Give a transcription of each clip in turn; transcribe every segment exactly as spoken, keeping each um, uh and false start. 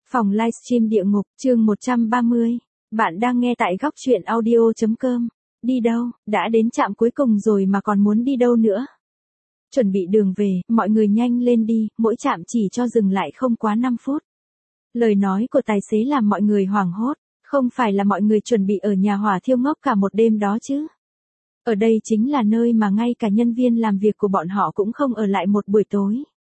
Phòng livestream địa ngục, chương một trăm ba mươi. Bạn đang nghe tại góc truyện audio.com. Đi đâu, đã đến trạm cuối cùng rồi mà còn muốn đi đâu nữa? Chuẩn bị đường về, mọi người nhanh lên đi, mỗi trạm chỉ cho dừng lại không quá năm phút. Lời nói của tài xế làm mọi người hoảng hốt, không phải là mọi người chuẩn bị ở nhà hỏa thiêu ngốc cả một đêm đó chứ. Ở đây chính là nơi mà ngay cả nhân viên làm việc của bọn họ cũng không ở lại một buổi tối.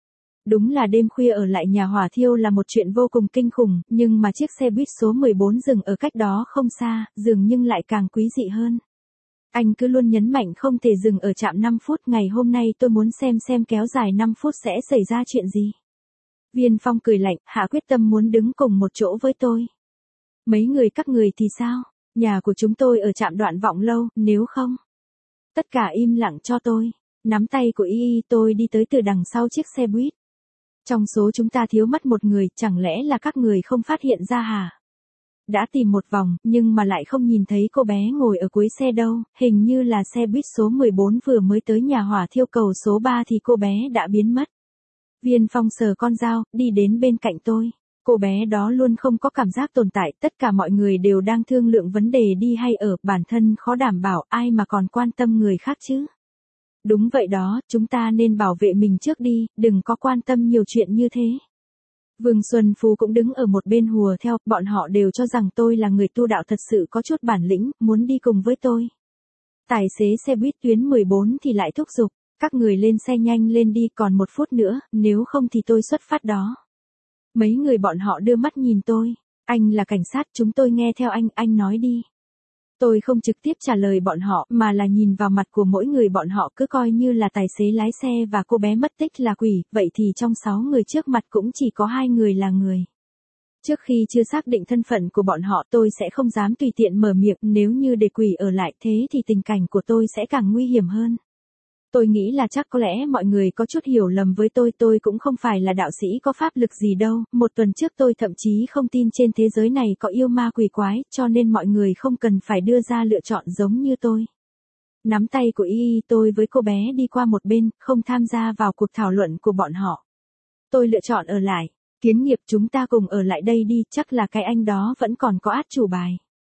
Đúng là đêm khuya ở lại nhà hỏa thiêu là một chuyện vô cùng kinh khủng, nhưng mà chiếc xe buýt số mười bốn dừng ở cách đó không xa, dường nhưng lại càng quý dị hơn. Anh cứ luôn nhấn mạnh không thể dừng ở trạm năm phút, ngày hôm nay tôi muốn xem xem kéo dài năm phút sẽ xảy ra chuyện gì. Viên Phong cười lạnh, hạ quyết tâm muốn đứng cùng một chỗ với tôi. Mấy người các người thì sao? Nhà của chúng tôi ở trạm Đoạn Vọng Lâu, nếu không. Tất cả im lặng cho tôi. Nắm tay của Y Y tôi đi tới từ đằng sau chiếc xe buýt. Trong số chúng ta thiếu mất một người, chẳng lẽ là các người không phát hiện ra hả? Đã tìm một vòng, nhưng mà lại không nhìn thấy cô bé ngồi ở cuối xe đâu, hình như là xe buýt số mười bốn vừa mới tới nhà hỏa thiêu cầu số ba thì cô bé đã biến mất. Viên Phong sờ con dao, đi đến bên cạnh tôi. Cô bé đó luôn không có cảm giác tồn tại, tất cả mọi người đều đang thương lượng vấn đề đi hay ở, bản thân khó đảm bảo, ai mà còn quan tâm người khác chứ. Đúng vậy đó, chúng ta nên bảo vệ mình trước đi, đừng có quan tâm nhiều chuyện như thế. Vương Xuân Phú cũng đứng ở một bên hùa theo, bọn họ đều cho rằng tôi là người tu đạo thật sự có chút bản lĩnh, muốn đi cùng với tôi. Tài xế xe buýt tuyến mười bốn thì lại thúc giục, các người lên xe nhanh lên đi, còn một phút nữa, nếu không thì tôi xuất phát đó. Mấy người bọn họ đưa mắt nhìn tôi, anh là cảnh sát, chúng tôi nghe theo anh, anh nói đi. Tôi không trực tiếp trả lời bọn họ, mà là nhìn vào mặt của mỗi người bọn họ, cứ coi như là tài xế lái xe và cô bé mất tích là quỷ, vậy thì trong sáu người trước mặt cũng chỉ có hai người là người. Trước khi chưa xác định thân phận của bọn họ, tôi sẽ không dám tùy tiện mở miệng, nếu như để quỷ ở lại thế thì tình cảnh của tôi sẽ càng nguy hiểm hơn. Tôi nghĩ là chắc có lẽ mọi người có chút hiểu lầm với tôi, tôi cũng không phải là đạo sĩ có pháp lực gì đâu, một tuần trước tôi thậm chí không tin trên thế giới này có yêu ma quỷ quái, cho nên mọi người không cần phải đưa ra lựa chọn giống như tôi. Nắm tay của Y Y tôi với cô bé đi qua một bên, không tham gia vào cuộc thảo luận của bọn họ. Tôi lựa chọn ở lại, Kiến Nghiệp chúng ta cùng ở lại đây đi, chắc là cái anh đó vẫn còn có át chủ bài.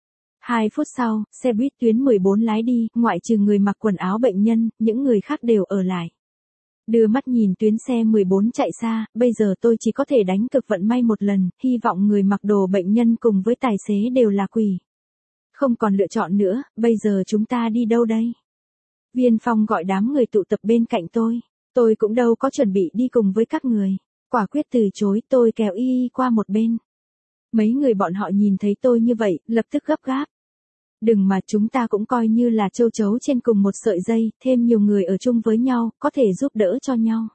Hai phút sau, xe buýt tuyến mười bốn lái đi, ngoại trừ người mặc quần áo bệnh nhân, những người khác đều ở lại. Đưa mắt nhìn tuyến xe mười bốn chạy xa, bây giờ tôi chỉ có thể đánh cực vận may một lần, hy vọng người mặc đồ bệnh nhân cùng với tài xế đều là quỷ. Không còn lựa chọn nữa, bây giờ chúng ta đi đâu đây? Viên Phong gọi đám người tụ tập bên cạnh tôi, tôi cũng đâu có chuẩn bị đi cùng với các người. Quả quyết từ chối, tôi kéo Y Y qua một bên. Mấy người bọn họ nhìn thấy tôi như vậy, lập tức gấp gáp. Đừng mà, chúng ta cũng coi như là châu chấu trên cùng một sợi dây, thêm nhiều người ở chung với nhau, có thể giúp đỡ cho nhau.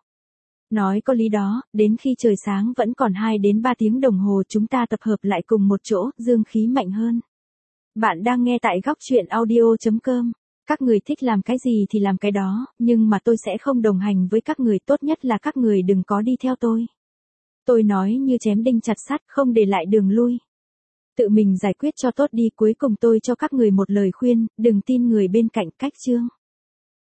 Nói có lý đó, đến khi trời sáng vẫn còn hai đến ba tiếng đồng hồ chúng ta tập hợp lại cùng một chỗ, dương khí mạnh hơn. Bạn đang nghe tại góc truyện audio.com. Các người thích làm cái gì thì làm cái đó, nhưng mà tôi sẽ không đồng hành với các người, tốt nhất là các người đừng có đi theo tôi. Tôi nói như chém đinh chặt sắt, không để lại đường lui. Tự mình giải quyết cho tốt đi, cuối cùng tôi cho các người một lời khuyên, đừng tin người bên cạnh, cách chương.